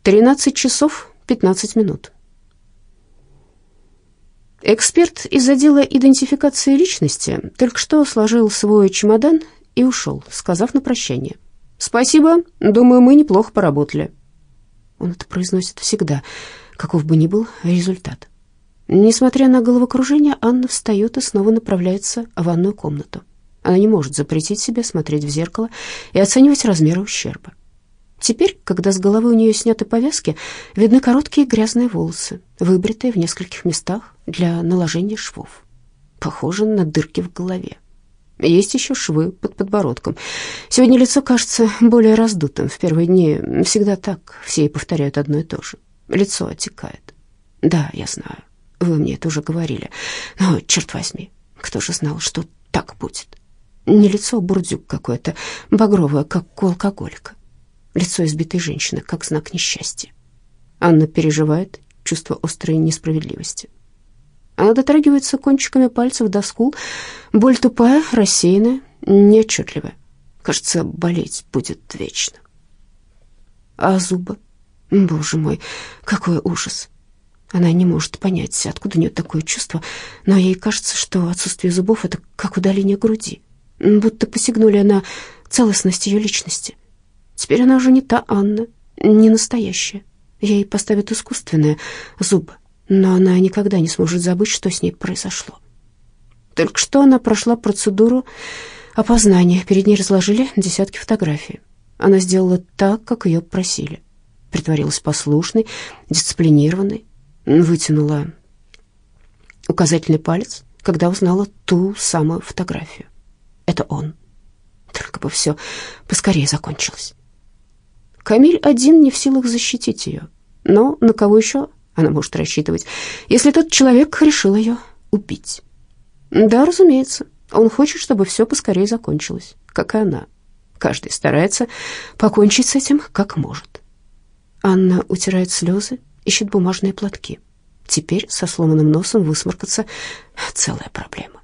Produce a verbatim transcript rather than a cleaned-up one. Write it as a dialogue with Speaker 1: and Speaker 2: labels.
Speaker 1: тринадцать часов пятнадцать минут. Эксперт из отдела идентификации личности только что сложил свой чемодан и ушел, сказав на прощание: «Спасибо, думаю, мы неплохо поработали». Он это произносит всегда, каков бы ни был результат. Несмотря на головокружение, Анна встает и снова направляется в ванную комнату. Она не может запретить себе смотреть в зеркало и оценивать размеры ущерба. Теперь, когда с головы у нее сняты повязки, видны короткие грязные волосы, выбритые в нескольких местах для наложения швов. Похоже на дырки в голове. Есть еще швы под подбородком. Сегодня лицо кажется более раздутым. В первые дни всегда так, все и повторяют одно и то же. Лицо отекает. Да, я знаю, вы мне это уже говорили. Но, черт возьми, кто же знал, что так будет? Не лицо, а бурдюк какое-то, багровое, как у алкоголика. Лицо избитой женщины, как знак несчастья. Анна переживает чувство острой несправедливости. Она дотрагивается кончиками пальцев до скул. Боль тупая, рассеянная, неотчетливая. Кажется, болеть будет вечно. А зубы? Боже мой, какой ужас! Она не может понять, откуда у нее такое чувство, но ей кажется, что отсутствие зубов — это как удаление груди, будто посягнули на целостность ее личности. Теперь она уже не та Анна, не настоящая. Ей поставят искусственные зубы, но она никогда не сможет забыть, что с ней произошло. Только что она прошла процедуру опознания. Перед ней разложили десятки фотографий. Она сделала так, как ее просили. Притворилась послушной, дисциплинированной, вытянула указательный палец, когда узнала ту самую фотографию. Это он. Только бы все поскорее закончилось. Камиль один не в силах защитить ее. Но на кого еще она может рассчитывать, если тот человек решил ее убить? Да, разумеется, он хочет, чтобы все поскорее закончилось, как и она. Каждый старается покончить с этим как может. Анна утирает слезы, ищет бумажные платки. Теперь со сломанным носом высморкаться — целая проблема.